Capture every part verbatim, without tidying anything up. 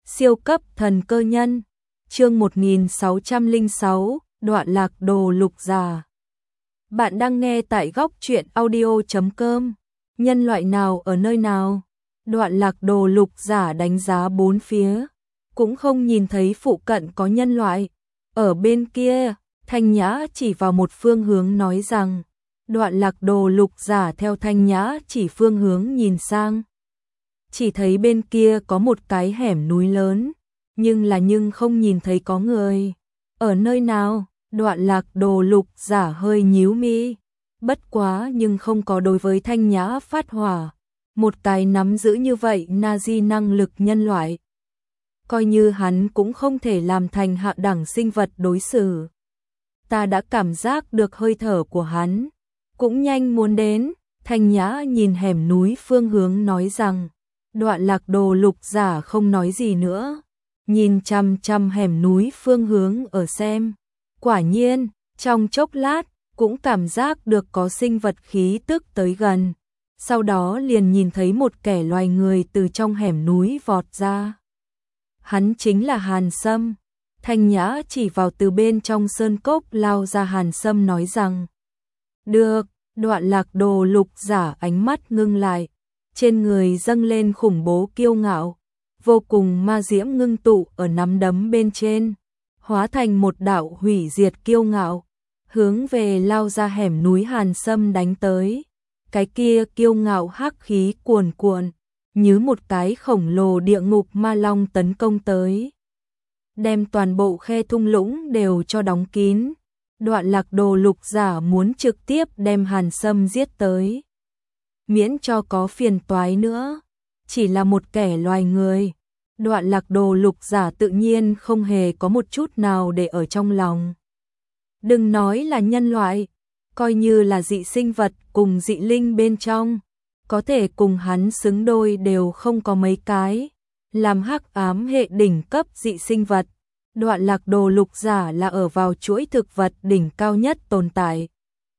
Siêu cấp thần cơ nhân, chương một nghìn sáu trăm lẻ sáu, đoạn lạc đồ lục giả. Bạn đang nghe tại góc truyện audio chấm com. Nhân loại nào ở nơi nào? Đoạn lạc đồ lục giả đánh giá bốn phía, cũng không nhìn thấy phụ cận có nhân loại. Ở bên kia, Thanh Nhã chỉ vào một phương hướng nói rằng, đoạn lạc đồ lục giả theo Thanh Nhã chỉ phương hướng nhìn sang. Chỉ thấy bên kia có một cái hẻm núi lớn, nhưng là nhưng không nhìn thấy có người. Ở nơi nào? Đoạn lạc đồ lục giả hơi nhíu mi. Bất quá nhưng không có đối với Thanh Nhã phát hỏa. Một cái nắm giữ như vậy Nazi năng lực nhân loại. Coi như hắn cũng không thể làm thành hạ đẳng sinh vật đối xử. Ta đã cảm giác được hơi thở của hắn. Cũng nhanh muốn đến. Thanh Nhã nhìn hẻm núi phương hướng nói rằng. Đoạn lạc đồ lục giả không nói gì nữa. Nhìn chăm chăm hẻm núi phương hướng ở xem. Quả nhiên, trong chốc lát, cũng cảm giác được có sinh vật khí tức tới gần. Sau đó liền nhìn thấy một kẻ loài người từ trong hẻm núi vọt ra. Hắn chính là Hàn Sâm. Thanh Nhã chỉ vào từ bên trong sơn cốc lao ra Hàn Sâm nói rằng. Được, đoạn lạc đồ lục giả ánh mắt ngưng lại. Trên người dâng lên khủng bố kiêu ngạo. Vô cùng ma diễm ngưng tụ ở nắm đấm bên trên. Hóa thành một đạo hủy diệt kiêu ngạo. Hướng về lao ra hẻm núi Hàn Sâm đánh tới. Cái kia kiêu ngạo hắc khí cuồn cuộn. Như một cái khổng lồ địa ngục ma long tấn công tới. Đem toàn bộ khe thung lũng đều cho đóng kín. Đoạn lạc đồ lục giả muốn trực tiếp đem Hàn Sâm giết tới. Miễn cho có phiền toái nữa. Chỉ là một kẻ loài người. Đoạn lạc đồ lục giả tự nhiên không hề có một chút nào để ở trong lòng. Đừng nói là nhân loại, coi như là dị sinh vật cùng dị linh bên trong, có thể cùng hắn xứng đôi đều không có mấy cái. Làm hắc ám hệ đỉnh cấp dị sinh vật, đoạn lạc đồ lục giả là ở vào chuỗi thực vật đỉnh cao nhất tồn tại.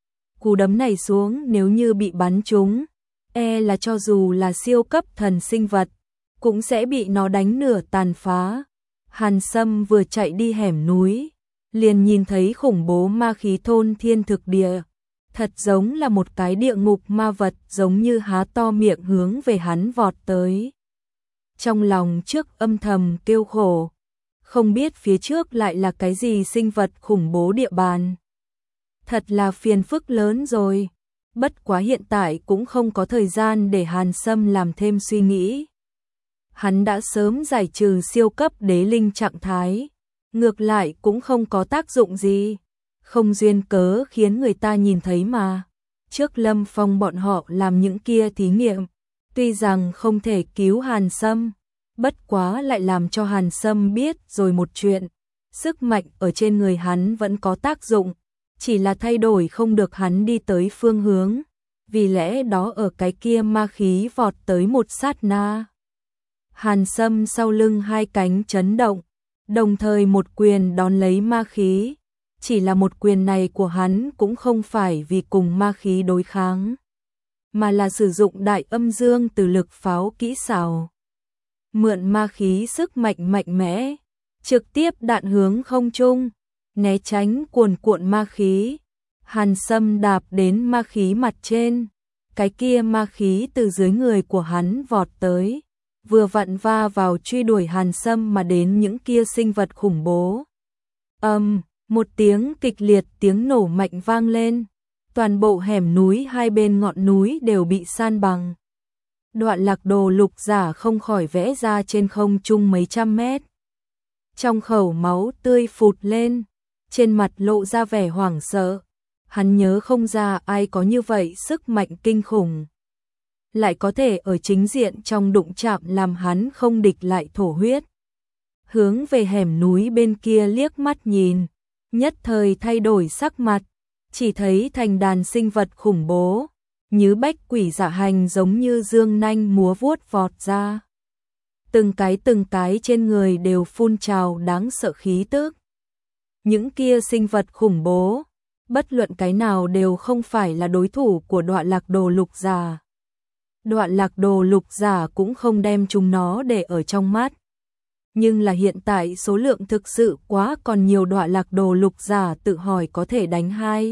Cú đấm này xuống nếu như bị bắn trúng, e là cho dù là siêu cấp thần sinh vật, cũng sẽ bị nó đánh nửa tàn phá. Hàn Sâm vừa chạy đi hẻm núi, liền nhìn thấy khủng bố ma khí thôn thiên thực địa. Thật giống là một cái địa ngục ma vật giống như há to miệng hướng về hắn vọt tới. Trong lòng trước âm thầm kêu khổ, không biết phía trước lại là cái gì sinh vật khủng bố địa bàn. Thật là phiền phức lớn rồi. Bất quá hiện tại cũng không có thời gian để Hàn Sâm làm thêm suy nghĩ. Hắn đã sớm giải trừ siêu cấp đế linh trạng thái. Ngược lại cũng không có tác dụng gì. Không duyên cớ khiến người ta nhìn thấy mà. Trước Lâm Phong bọn họ làm những kia thí nghiệm. Tuy rằng không thể cứu Hàn Sâm. Bất quá lại làm cho Hàn Sâm biết rồi một chuyện. Sức mạnh ở trên người hắn vẫn có tác dụng. Chỉ là thay đổi không được hắn đi tới phương hướng. Vì lẽ đó ở cái kia ma khí vọt tới một sát na. Hàn Sâm sau lưng hai cánh chấn động. Đồng thời một quyền đón lấy ma khí. Chỉ là một quyền này của hắn cũng không phải vì cùng ma khí đối kháng. Mà là sử dụng đại âm dương từ lực pháo kỹ xảo. Mượn ma khí sức mạnh mạnh mẽ. Trực tiếp đạn hướng không trung. Né tránh cuồn cuộn ma khí. Hàn Sâm đạp đến ma khí mặt trên. Cái kia ma khí từ dưới người của hắn vọt tới. Vừa vặn va vào truy đuổi Hàn Sâm mà đến những kia sinh vật khủng bố. Âm, um, một tiếng kịch liệt tiếng nổ mạnh vang lên. Toàn bộ hẻm núi hai bên ngọn núi đều bị san bằng. Đoạn lạc đồ lục giả không khỏi vẽ ra trên không trung mấy trăm mét. Trong khẩu máu tươi phụt lên. Trên mặt lộ ra vẻ hoảng sợ. Hắn nhớ không ra ai có như vậy sức mạnh kinh khủng. Lại có thể ở chính diện trong đụng chạm làm hắn không địch lại thổ huyết. Hướng về hẻm núi bên kia liếc mắt nhìn. Nhất thời thay đổi sắc mặt. Chỉ thấy thành đàn sinh vật khủng bố. Như bách quỷ dạ hành giống như dương nanh múa vuốt vọt ra. Từng cái từng cái trên người đều phun trào đáng sợ khí tức. Những kia sinh vật khủng bố, bất luận cái nào đều không phải là đối thủ của đoạn lạc đồ lục giả. Đoạn lạc đồ lục giả cũng không đem chúng nó để ở trong mắt. Nhưng là hiện tại số lượng thực sự quá còn nhiều, Đoạn Lạc Đồ lục giả tự hỏi có thể đánh hai,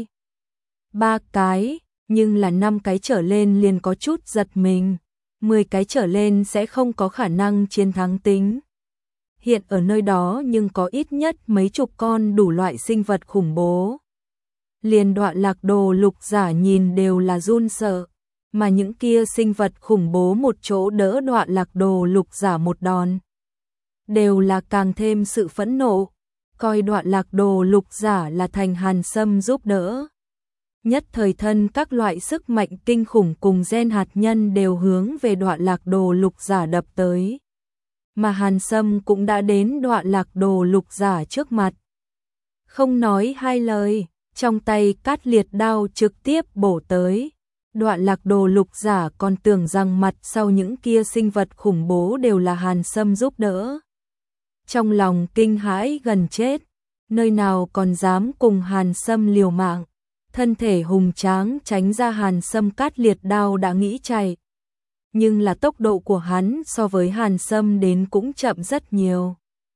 ba cái, nhưng là năm cái trở lên liền có chút giật mình, mười cái trở lên sẽ không có khả năng chiến thắng tính. Hiện ở nơi đó nhưng có ít nhất mấy chục con đủ loại sinh vật khủng bố. Liền Đoạn Lạc Đồ lục giả nhìn đều là run sợ, mà những kia sinh vật khủng bố một chỗ đỡ Đoạn Lạc Đồ lục giả một đòn, đều là càng thêm sự phẫn nộ, coi Đoạn Lạc Đồ lục giả là thành Hàn Sâm giúp đỡ. Nhất thời thân các loại sức mạnh kinh khủng cùng gen hạt nhân đều hướng về Đoạn Lạc Đồ lục giả đập tới. Mà Hàn Sâm cũng đã đến Đoạn Lạc Đồ lục giả trước mặt. Không nói hai lời, trong tay cát liệt đao trực tiếp bổ tới. Đoạn Lạc Đồ lục giả còn tưởng rằng mặt sau những kia sinh vật khủng bố đều là Hàn Sâm giúp đỡ. Trong lòng kinh hãi gần chết, nơi nào còn dám cùng Hàn Sâm liều mạng. Thân thể hùng tráng tránh ra Hàn Sâm cát liệt đao đã nghĩ chạy. Nhưng là tốc độ của hắn so với Hàn Sâm đến cũng chậm rất nhiều.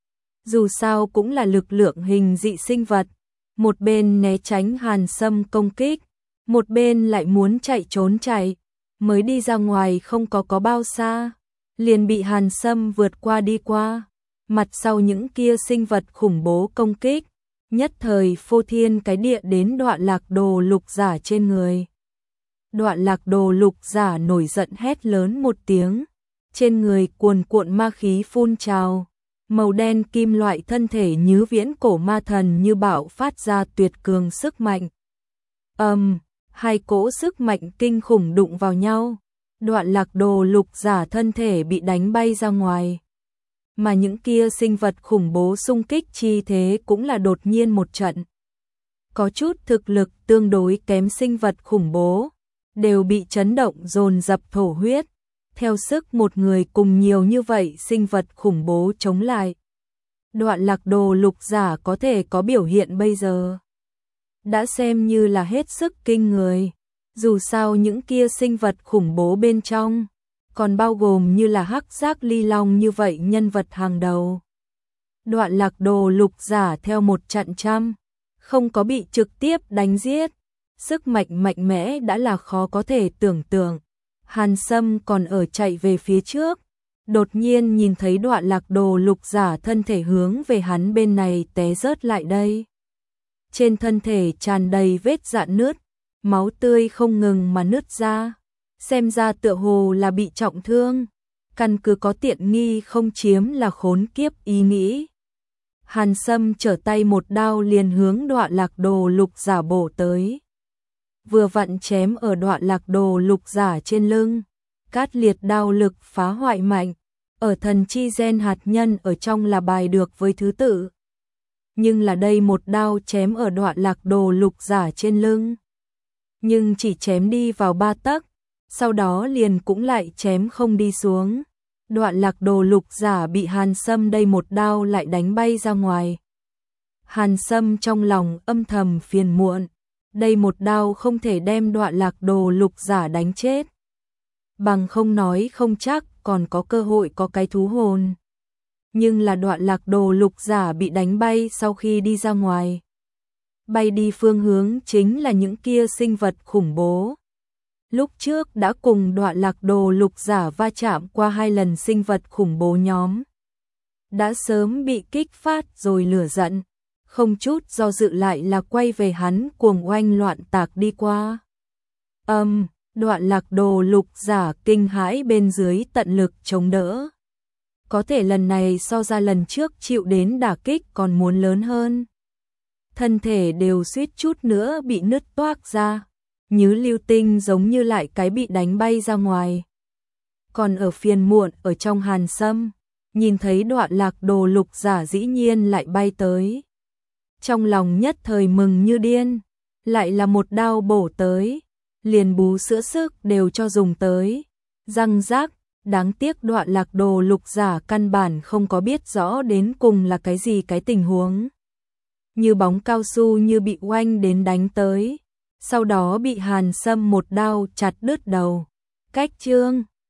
Dù sao cũng là lực lượng hình dị sinh vật, một bên né tránh Hàn Sâm công kích, một bên lại muốn chạy trốn chạy, mới đi ra ngoài không có có bao xa, liền bị Hàn Sâm vượt qua đi qua, mặt sau những kia sinh vật khủng bố công kích, nhất thời phô thiên cái địa đến Đoạn Lạc Đồ lục giả trên người. Đoạn Lạc Đồ lục giả nổi giận hét lớn một tiếng, trên người cuồn cuộn ma khí phun trào, màu đen kim loại thân thể như viễn cổ ma thần như bạo phát ra tuyệt cường sức mạnh. Ầm, um, hai cỗ sức mạnh kinh khủng đụng vào nhau, Đoạn Lạc Đồ lục giả thân thể bị đánh bay ra ngoài. Mà những kia sinh vật khủng bố xung kích chi thế cũng là đột nhiên một trận. Có chút thực lực tương đối kém sinh vật khủng bố, đều bị chấn động dồn dập thổ huyết, theo sức một người cùng nhiều như vậy sinh vật khủng bố chống lại. Đoạn Lạc Đồ lục giả có thể có biểu hiện bây giờ, đã xem như là hết sức kinh người, dù sao những kia sinh vật khủng bố bên trong, còn bao gồm như là Hắc Giác Ly Long như vậy nhân vật hàng đầu. Đoạn Lạc Đồ lục giả theo một trận trăm, không có bị trực tiếp đánh giết, sức mạnh mạnh mẽ đã là khó có thể tưởng tượng. Hàn Sâm còn ở chạy về phía trước, đột nhiên nhìn thấy Đoạn Lạc Đồ lục giả thân thể hướng về hắn bên này té rớt lại đây. Trên thân thể tràn đầy vết rạn nứt, máu tươi không ngừng mà nứt ra, xem ra tựa hồ là bị trọng thương, căn cứ có tiện nghi không chiếm là khốn kiếp ý nghĩ. Hàn Sâm trở tay một đao liền hướng Đoạn Lạc Đồ lục giả bổ tới. Vừa vặn chém ở Đoạn Lạc Đồ lục giả trên lưng, cát liệt đao lực phá hoại mạnh, ở thần chi gen hạt nhân ở trong là bài được với thứ tự. Nhưng là đây một đao chém ở Đoạn Lạc Đồ lục giả trên lưng, nhưng chỉ chém đi vào ba tấc, sau đó liền cũng lại chém không đi xuống. Đoạn Lạc Đồ lục giả bị Hàn Sâm đây một đao lại đánh bay ra ngoài. Hàn Sâm trong lòng âm thầm phiền muộn, đây một đao không thể đem Đoạn Lạc Đồ lục giả đánh chết, bằng không nói không chắc còn có cơ hội có cái thú hồn. Nhưng là Đoạn Lạc Đồ lục giả bị đánh bay sau khi đi ra ngoài, bay đi phương hướng chính là những kia sinh vật khủng bố. Lúc trước đã cùng Đoạn Lạc Đồ lục giả va chạm qua hai lần sinh vật khủng bố nhóm, đã sớm bị kích phát rồi lửa giận, không chút do dự lại là quay về hắn cuồng oanh loạn tạc đi qua. Âm, um, Đoạn Lạc Đồ lục giả kinh hãi bên dưới tận lực chống đỡ. Có thể lần này so ra lần trước chịu đến đả kích còn muốn lớn hơn. Thân thể đều suýt chút nữa bị nứt toác ra, như lưu tinh giống như lại cái bị đánh bay ra ngoài. Còn ở phiền muộn ở trong Hàn Sâm, nhìn thấy Đoạn Lạc Đồ lục giả dĩ nhiên lại bay tới. Trong lòng nhất thời mừng như điên, lại là một đao bổ tới, liền bú sữa sức đều cho dùng tới. Răng rác, đáng tiếc Đoạn Lạc Đồ lục giả căn bản không có biết rõ đến cùng là cái gì cái tình huống. Như bóng cao su như bị oanh đến đánh tới, sau đó bị Hàn Sâm một đao chặt đứt đầu. Cách chương